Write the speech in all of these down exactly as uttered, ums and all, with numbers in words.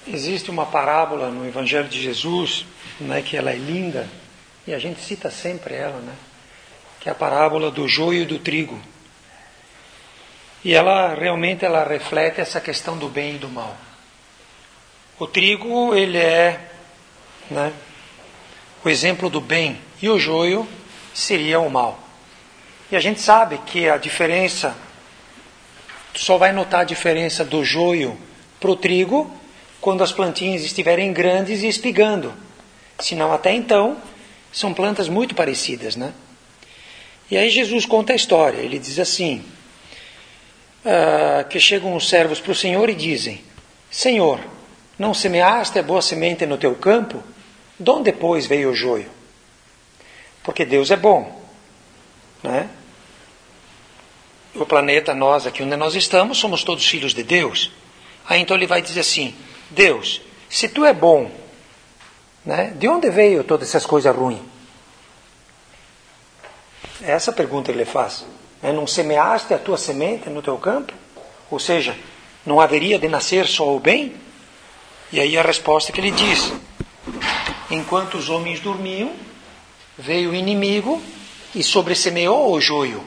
Existe uma parábola no Evangelho de Jesus, né, que ela é linda, e a gente cita sempre ela, né, que é a parábola do joio e do trigo. E ela realmente ela reflete essa questão do bem e do mal. O trigo, ele é, né, o exemplo do bem, e o joio seria o mal. E a gente sabe que a diferença, tu só vai notar a diferença do joio para o trigo quando as plantinhas estiverem grandes e espigando. Senão, até então, são plantas muito parecidas, né? E aí Jesus conta a história. Ele diz assim, uh, que chegam os servos para o Senhor e dizem: Senhor, não semeaste a boa semente no teu campo? De onde depois veio o joio? Porque Deus é bom, né? O planeta, nós aqui onde nós estamos, somos todos filhos de Deus. Aí então ele vai dizer assim: Deus, se tu é bom, né, de onde veio todas essas coisas ruins? É essa pergunta que ele faz. Não semeaste a tua semente no teu campo? Ou seja, não haveria de nascer só o bem? E aí a resposta que ele diz: enquanto os homens dormiam, veio o inimigo e sobressemeou o joio.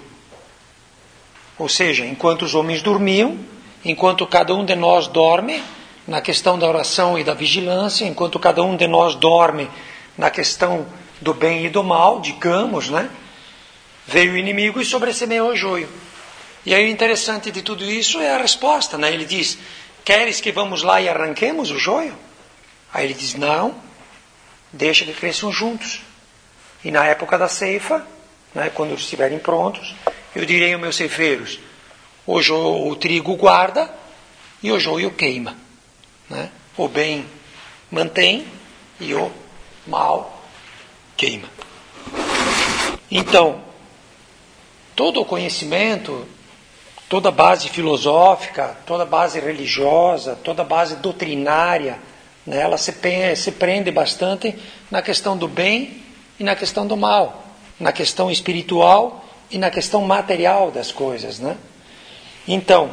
Ou seja, enquanto os homens dormiam, enquanto cada um de nós dorme, na questão da oração e da vigilância, enquanto cada um de nós dorme na questão do bem e do mal, digamos, né? Veio o inimigo e sobressemeou o joio. E aí o interessante de tudo isso é a resposta, né? Ele diz: queres que vamos lá e arranquemos o joio? Aí ele diz: não, deixa que cresçam juntos. E na época da ceifa, né, quando estiverem prontos, eu direi aos meus ceifeiros: o, jo, o trigo guarda e o joio queima, né? O bem mantém e o mal queima. Então, todo o conhecimento, toda base filosófica, toda base religiosa, toda base doutrinária, né, ela se, se prende bastante na questão do bem e na questão do mal, na questão espiritual e na questão material das coisas, né? Então,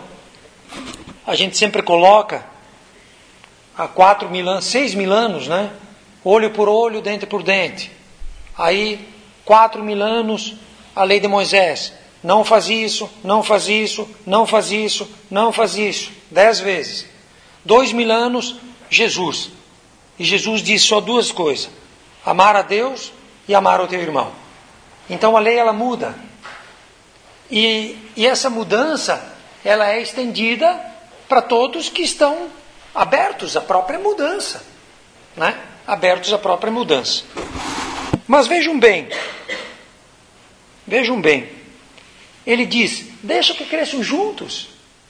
a gente sempre coloca há quatro mil anos, seis mil anos, né? Olho por olho, dente por dente. Aí, quatro mil anos, a lei de Moisés: não faz isso, não faz isso, não faz isso, não faz isso. Dez vezes. Dois mil anos, Jesus. E Jesus disse só duas coisas: amar a Deus e amar o teu irmão. Então a lei ela muda. E, e essa mudança ela é estendida para todos que estão abertos à própria mudança, né? Abertos à própria mudança. Mas vejam bem, vejam bem, ele diz: deixa que cresçam juntos.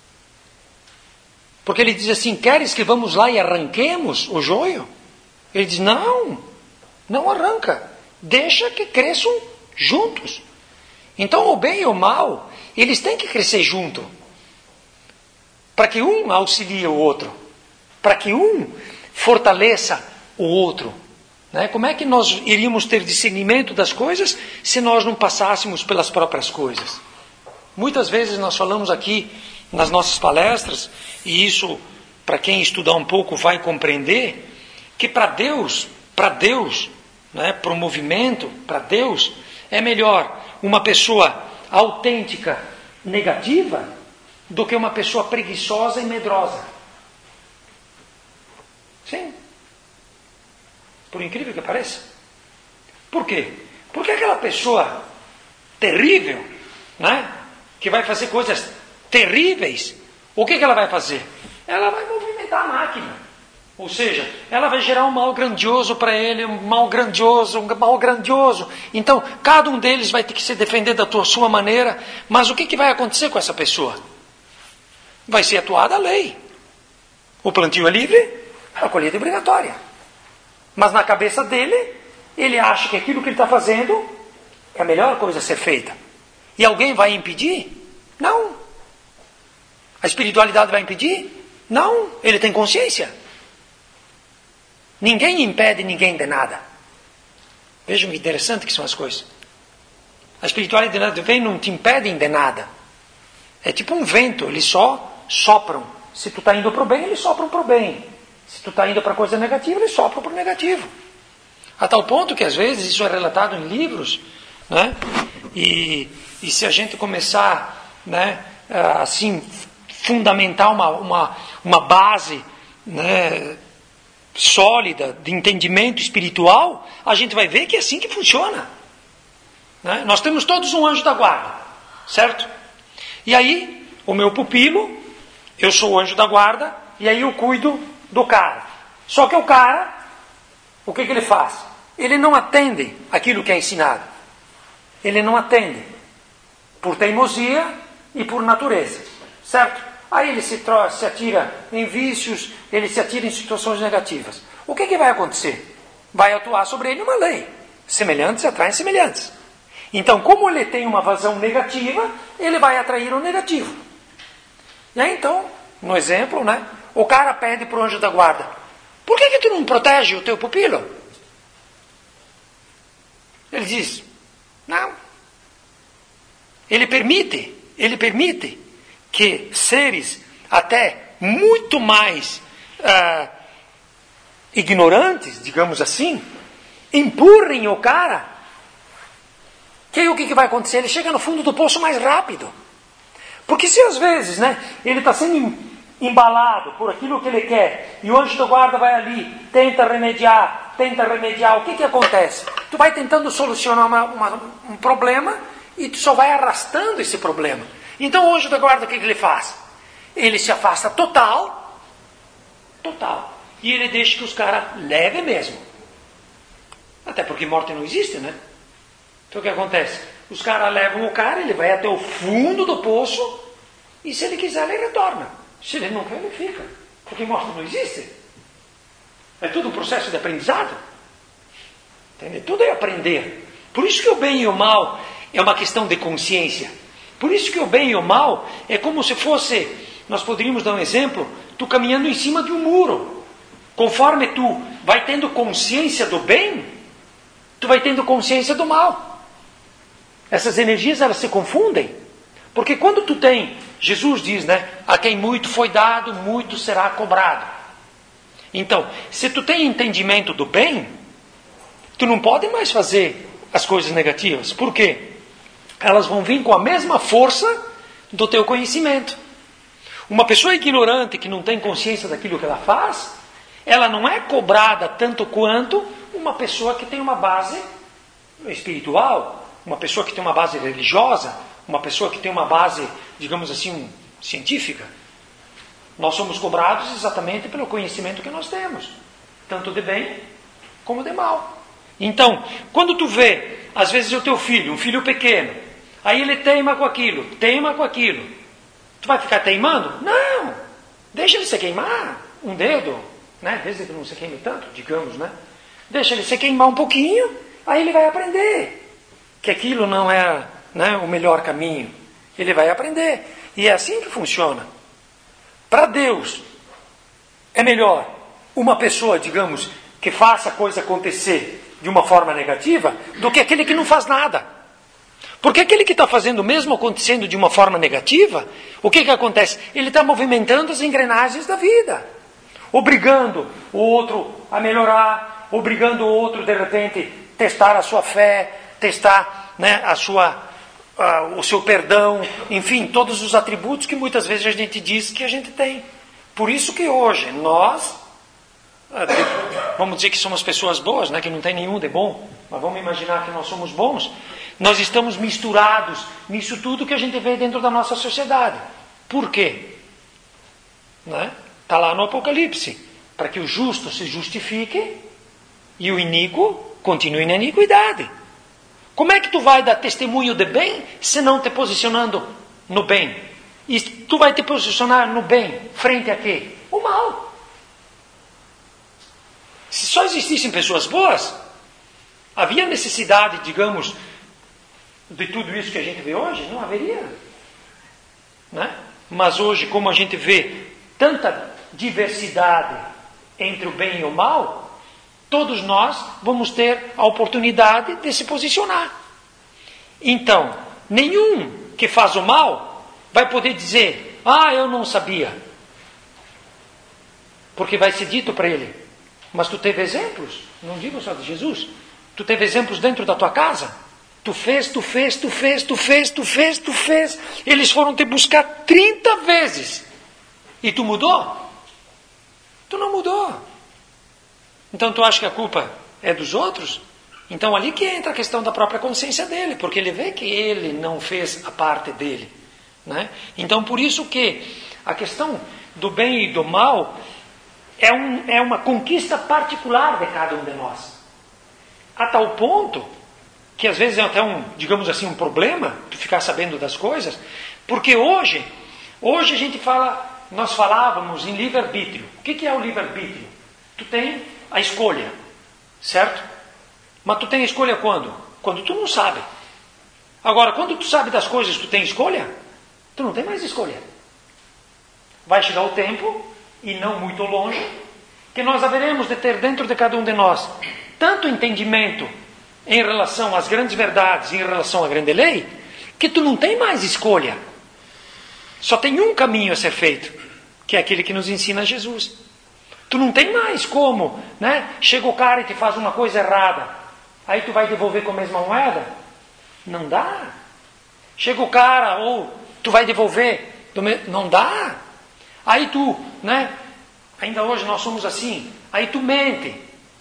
Porque ele diz assim: queres que vamos lá e arranquemos o joio? Ele diz: não, não arranca, deixa que cresçam juntos. Então o bem e o mal, eles têm que crescer junto, para que um auxilie o outro, para que um fortaleça o outro, né? Como é que nós iríamos ter discernimento das coisas se nós não passássemos pelas próprias coisas? Muitas vezes nós falamos aqui nas nossas palestras, e isso para quem estudar um pouco vai compreender, que para Deus, para Deus, né, para o movimento, para Deus, é melhor uma pessoa autêntica, negativa, do que uma pessoa preguiçosa e medrosa. Sim. Por incrível que pareça. Por quê? Porque aquela pessoa terrível, né, que vai fazer coisas terríveis, o que, que ela vai fazer? Ela vai movimentar a máquina. Ou seja, ela vai gerar um mal grandioso para ele, um mal grandioso, um mal grandioso. Então, cada um deles vai ter que se defender da tua, sua maneira. Mas o que, que vai acontecer com essa pessoa? Vai ser atuada a lei. O plantio é livre, a colheita é obrigatória. Mas na cabeça dele, ele acha que aquilo que ele está fazendo é a melhor coisa a ser feita. E alguém vai impedir? Não. A espiritualidade vai impedir? Não. Ele tem consciência. Ninguém impede ninguém de nada. Vejam que interessante que são as coisas. A espiritualidade vem, não te impedem de nada. É tipo um vento, eles só sopram. Se tu está indo para o bem, eles sopram para o bem. Se tu está indo para coisa negativa, ele sopra para o negativo. A tal ponto que às vezes isso é relatado em livros, né? E, e se a gente começar, né, assim, fundamentar uma, uma, uma base, né, sólida de entendimento espiritual, a gente vai ver que é assim que funciona. Né? Nós temos todos um anjo da guarda, certo? E aí, o meu pupilo, eu sou o anjo da guarda, e aí eu cuido do cara. Só que o cara, o que, que ele faz? Ele não atende aquilo que é ensinado. Ele não atende. Por teimosia e por natureza. Certo? Aí ele se, tro- se atira em vícios, ele se atira em situações negativas. O que, que vai acontecer? Vai atuar sobre ele uma lei. Semelhantes atraem semelhantes. Então, como ele tem uma visão negativa, ele vai atrair o negativo. E aí, então, no exemplo, né, o cara pede para o anjo da guarda: por que, que tu não protege o teu pupilo? Ele diz: não. Ele permite, ele permite que seres até muito mais ah, ignorantes, digamos assim, empurrem o cara. Que aí o que, que vai acontecer? Ele chega no fundo do poço mais rápido. Porque se às vezes, né, ele está sendo embalado por aquilo que ele quer, e o anjo da guarda vai ali, tenta remediar, tenta remediar, o que, que acontece? Tu vai tentando solucionar uma, uma, um problema e tu só vai arrastando esse problema. Então o anjo da guarda, o que, que ele faz? Ele se afasta total, total, e ele deixa que os caras levem mesmo. Até porque morte não existe, né? Então o que acontece? Os caras levam o cara, ele vai até o fundo do poço, e se ele quiser ele retorna. Se ele não quer, ele fica. Porque morte não existe. É tudo um processo de aprendizado. Entende? Tudo é aprender. Por isso que o bem e o mal é uma questão de consciência. Por isso que o bem e o mal é como se fosse, nós poderíamos dar um exemplo, tu caminhando em cima de um muro. Conforme tu vai tendo consciência do bem, tu vai tendo consciência do mal. Essas energias, elas se confundem. Porque quando tu tem, Jesus diz, né, a quem muito foi dado, muito será cobrado. Então, se tu tem entendimento do bem, tu não pode mais fazer as coisas negativas. Por quê? Elas vão vir com a mesma força do teu conhecimento. Uma pessoa ignorante que não tem consciência daquilo que ela faz, ela não é cobrada tanto quanto uma pessoa que tem uma base espiritual, uma pessoa que tem uma base religiosa, uma pessoa que tem uma base, digamos assim, científica. Nós somos cobrados exatamente pelo conhecimento que nós temos, tanto de bem como de mal. Então, quando tu vê, às vezes o teu filho, um filho pequeno, aí ele teima com aquilo, teima com aquilo, tu vai ficar teimando? Não! Deixa ele se queimar um dedo, né? Desde que não se queime tanto, digamos, né? Deixa ele se queimar um pouquinho, aí ele vai aprender que aquilo não é, né, o melhor caminho. Ele vai aprender. E é assim que funciona. Para Deus, é melhor uma pessoa, digamos, que faça a coisa acontecer de uma forma negativa, do que aquele que não faz nada. Porque aquele que está fazendo mesmo acontecendo de uma forma negativa, o que, que acontece? Ele está movimentando as engrenagens da vida. Obrigando o outro a melhorar, obrigando o outro, de repente, testar a sua fé, testar, né, a sua, uh, o seu perdão, enfim, todos os atributos que muitas vezes a gente diz que a gente tem. Por isso que hoje nós, uh, de, vamos dizer que somos pessoas boas, né, que não tem nenhum de bom, mas vamos imaginar que nós somos bons, nós estamos misturados nisso tudo que a gente vê dentro da nossa sociedade. Por quê? Né? Está lá no Apocalipse, para que o justo se justifique e o iníquo continue na iniquidade. Como é que tu vai dar testemunho de bem se não te posicionando no bem? E tu vai te posicionar no bem frente a quê? O mal. Se só existissem pessoas boas, havia necessidade, digamos, de tudo isso que a gente vê hoje? Não haveria. Né? Mas hoje, como a gente vê tanta diversidade entre o bem e o mal, todos nós vamos ter a oportunidade de se posicionar. Então, nenhum que faz o mal vai poder dizer: ah, eu não sabia. Porque vai ser dito para ele. Mas tu teve exemplos, não digo só de Jesus. Tu teve exemplos dentro da tua casa. Tu fez, tu fez, tu fez, tu fez, tu fez, tu fez. Eles foram te buscar trinta vezes. E tu mudou? Tu não mudou. Então tu acha que a culpa é dos outros? Então ali que entra a questão da própria consciência dele, porque ele vê que ele não fez a parte dele, né? Então por isso que a questão do bem e do mal é, um, é uma conquista particular de cada um de nós. A tal ponto que às vezes é até um, digamos assim, um problema tu ficar sabendo das coisas, porque hoje, hoje a gente fala, nós falávamos em livre-arbítrio. O que, que é o livre-arbítrio? Tu tem a escolha, certo? Mas tu tem escolha quando? Quando tu não sabe. Agora, quando tu sabe das coisas, tu tem escolha? Tu não tem mais escolha. Vai chegar o tempo, e não muito longe, que nós haveremos de ter dentro de cada um de nós tanto entendimento em relação às grandes verdades, em relação à grande lei, que tu não tem mais escolha. Só tem um caminho a ser feito, que é aquele que nos ensina Jesus. Tu não tem mais como, né? Chega o cara e te faz uma coisa errada. Aí tu vai devolver com a mesma moeda? Não dá. Chega o cara, ou tu vai devolver, não dá. Aí tu, né? Ainda hoje nós somos assim. Aí tu mente.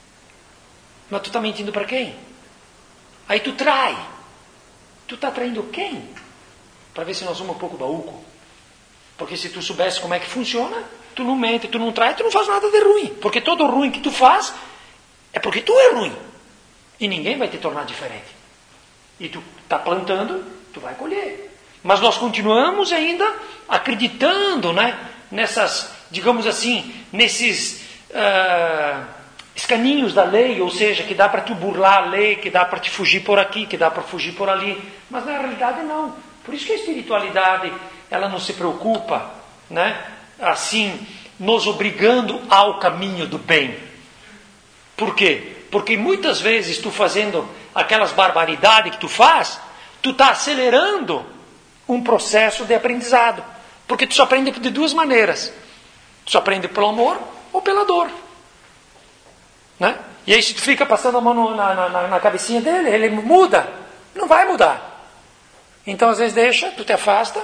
Mas tu está mentindo para quem? Aí tu trai. Tu está traindo quem? Para ver se nós somos um pouco baúco. Porque se tu soubesse como é que funciona, tu não mente, tu não trai, tu não faz nada de ruim. Porque todo ruim que tu faz é porque tu é ruim. E ninguém vai te tornar diferente. E tu está plantando, tu vai colher. Mas nós continuamos ainda acreditando, né, nessas, digamos assim, nesses uh, escaninhos da lei, ou seja, que dá para te burlar a lei, que dá para te fugir por aqui, que dá para fugir por ali. Mas na realidade não. Por isso que a espiritualidade, ela não se preocupa, né, assim, nos obrigando ao caminho do bem. Por quê? Porque muitas vezes tu fazendo aquelas barbaridades que tu faz, tu está acelerando um processo de aprendizado. Porque tu só aprende de duas maneiras. Tu só aprende pelo amor ou pela dor. Né? E aí se tu fica passando a mão no, na, na, na cabecinha dele, ele muda. Não vai mudar. Então às vezes deixa, tu te afasta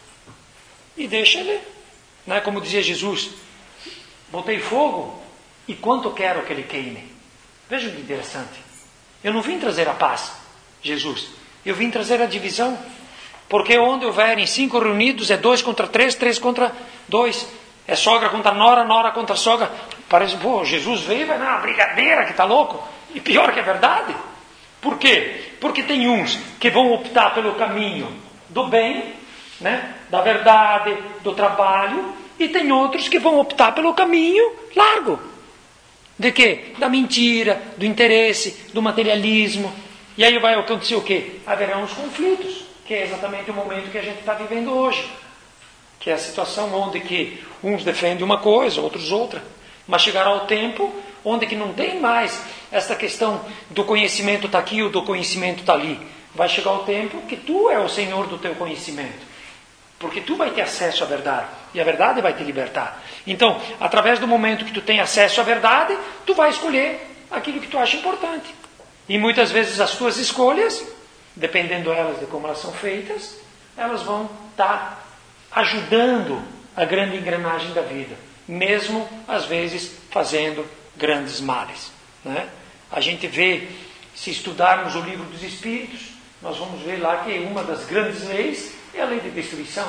e deixa ele. Né? Como dizia Jesus, botei fogo e quanto quero que ele queime. Vejam que interessante. Eu não vim trazer a paz, Jesus. Eu vim trazer a divisão. Porque onde houverem cinco reunidos, é dois contra três, três contra dois. É sogra contra nora, nora contra sogra. Parece, pô, Jesus veio e vai dar uma brigadeira, que está louco. E pior que é verdade. Por quê? Porque tem uns que vão optar pelo caminho do bem, né, da verdade, do trabalho. E tem outros que vão optar pelo caminho largo. De quê? Da mentira, do interesse, do materialismo. E aí vai acontecer o quê? Haverão os conflitos, que é exatamente o momento que a gente está vivendo hoje. Que é a situação onde que uns defendem uma coisa, outros outra. Mas chegará o tempo onde que não tem mais essa questão do conhecimento está aqui ou do conhecimento está ali. Vai chegar o tempo que tu é o Senhor do teu conhecimento. Porque tu vai ter acesso à verdade. E a verdade vai te libertar. Então, através do momento que tu tem acesso à verdade, tu vai escolher aquilo que tu acha importante. E muitas vezes as tuas escolhas, dependendo elas de como elas são feitas, elas vão estar ajudando a grande engrenagem da vida. Mesmo, às vezes, fazendo grandes males. Né? A gente vê, se estudarmos o livro dos Espíritos, nós vamos ver lá que uma das grandes leis é a lei de destruição.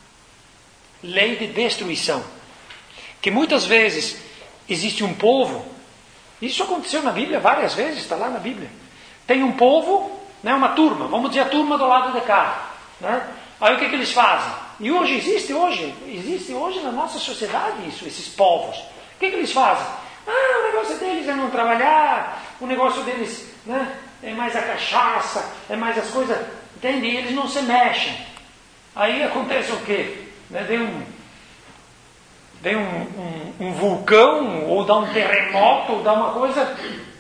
Lei de destruição. Que muitas vezes existe um povo, isso aconteceu na Bíblia várias vezes, está lá na Bíblia. Tem um povo, né, uma turma, vamos dizer a turma do lado de cá. Né? Aí o que, que eles fazem? E hoje existe, hoje, existe hoje na nossa sociedade isso, esses povos. O que, que eles fazem? Ah, o negócio deles é não trabalhar, o negócio deles, né, é mais a cachaça, é mais as coisas, entende? E eles não se mexem. Aí acontece o quê? Né? Vem, um, vem um, um, um vulcão, ou dá um terremoto, ou dá uma coisa,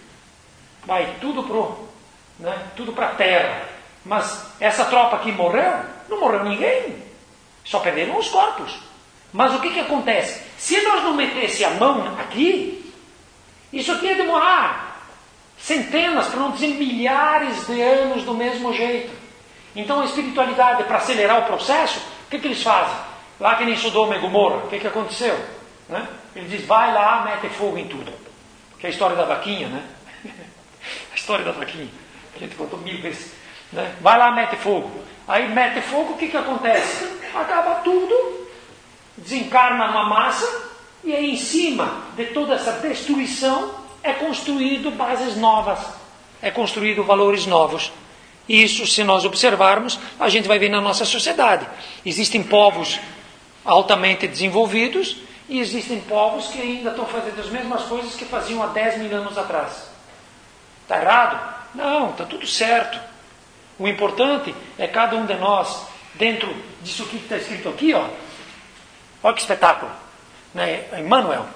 vai tudo pro, né? Tudo para a terra. Mas essa tropa aqui morreu? Não morreu ninguém. Só perderam os corpos. Mas o que, que acontece? Se nós não metesse a mão aqui, isso aqui ia demorar centenas, para não dizer milhares de anos do mesmo jeito. Então a espiritualidade, para acelerar o processo, o que, que eles fazem? Lá que nem Sodoma e Gomorra, o que, que aconteceu? Né? Ele diz, vai lá, mete fogo em tudo. Que é a história da vaquinha, né? A história da vaquinha. A gente contou mil vezes. Né? Vai lá, mete fogo. Aí mete fogo, o que, que acontece? Acaba tudo, desencarna uma massa, e aí em cima de toda essa destruição é construído bases novas, é construído valores novos. Isso, se nós observarmos, a gente vai ver na nossa sociedade. Existem povos altamente desenvolvidos e existem povos que ainda estão fazendo as mesmas coisas que faziam há dez mil anos atrás. Está errado? Não, está tudo certo. O importante é cada um de nós, dentro disso aqui que está escrito aqui, ó. Olha que espetáculo, né? Emmanuel.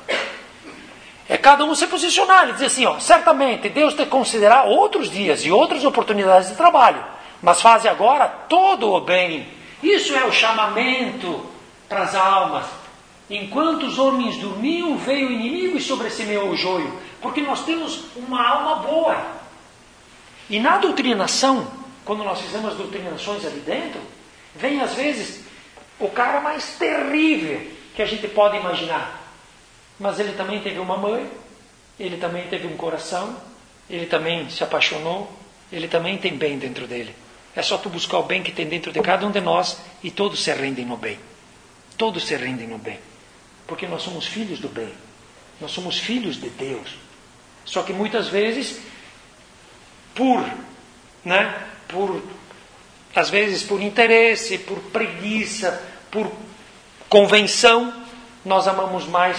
É cada um se posicionar e dizer assim, ó, certamente Deus te considerar outros dias e outras oportunidades de trabalho, mas faze agora todo o bem. Isso é o chamamento para as almas. Enquanto os homens dormiam, veio o inimigo e sobressemeou o joio, porque nós temos uma alma boa. E na doutrinação, quando nós fizemos doutrinações ali dentro, vem às vezes o cara mais terrível que a gente pode imaginar. Mas ele também teve uma mãe, ele também teve um coração, ele também se apaixonou, ele também tem bem dentro dele. É só tu buscar o bem que tem dentro de cada um de nós e todos se rendem no bem. Todos se rendem no bem. Porque nós somos filhos do bem. Nós somos filhos de Deus. Só que muitas vezes, por, né, por, às vezes por interesse, por preguiça, por convenção, nós amamos mais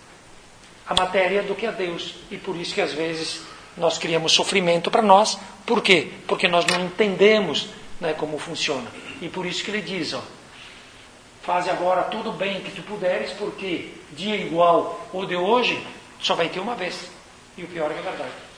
a matéria do que a Deus. E por isso que às vezes nós criamos sofrimento para nós. Por quê? Porque nós não entendemos, né, como funciona. E por isso que ele diz, ó, faze agora todo o bem que tu puderes, porque dia igual ou de hoje só vai ter uma vez. E o pior é que é verdade.